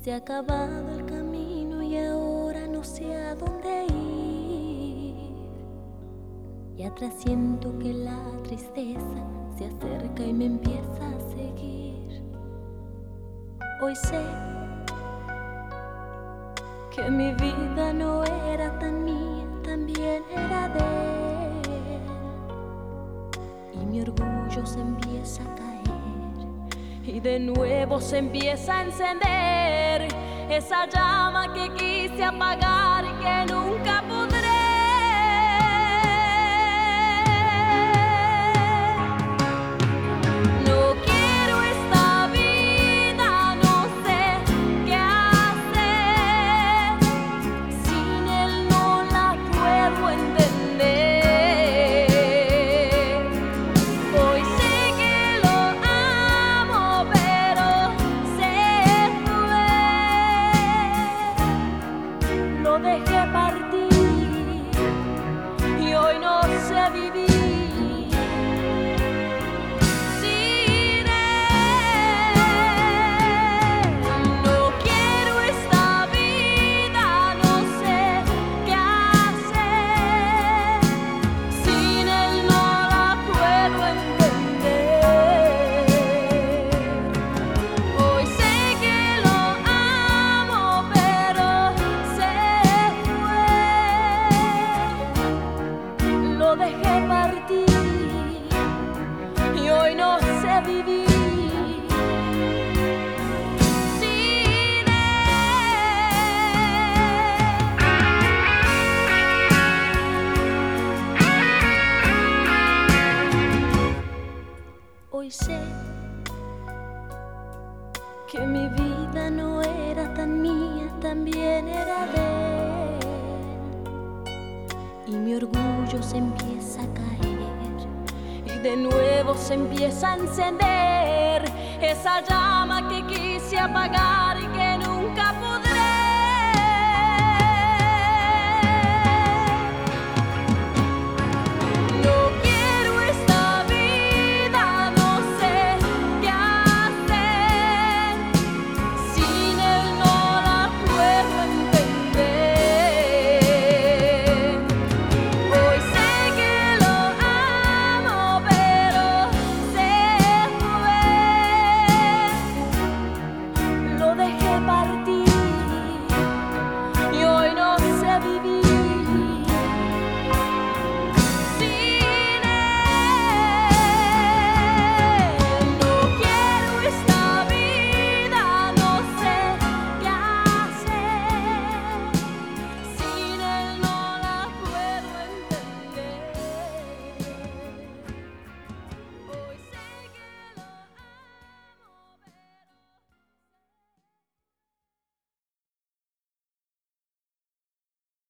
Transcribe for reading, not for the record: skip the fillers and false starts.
Se ha acabado el camino y ahora no sé a dónde ir. Y atrás siento que la tristeza se acerca y me empieza a seguir. Hoy sé que mi vida no era tan mía, también era de él. Y mi orgullo se empieza a caer y de nuevo se empieza a encender esa llama que quise apagar y que nunca podré. No quiero esta vida, no sé qué hacer. Sin él no la puedo entender. Hoy sé que lo amo, pero se fue. Lo dejé partir y hoy no sé vivir. Lo dejé partir y hoy no sé vivir sin él. Hoy sé que mi vida no era tan mía, también era de él. Y mi orgullo se empieza a caer y de nuevo se empieza a encender esa llama que quise apagar y que no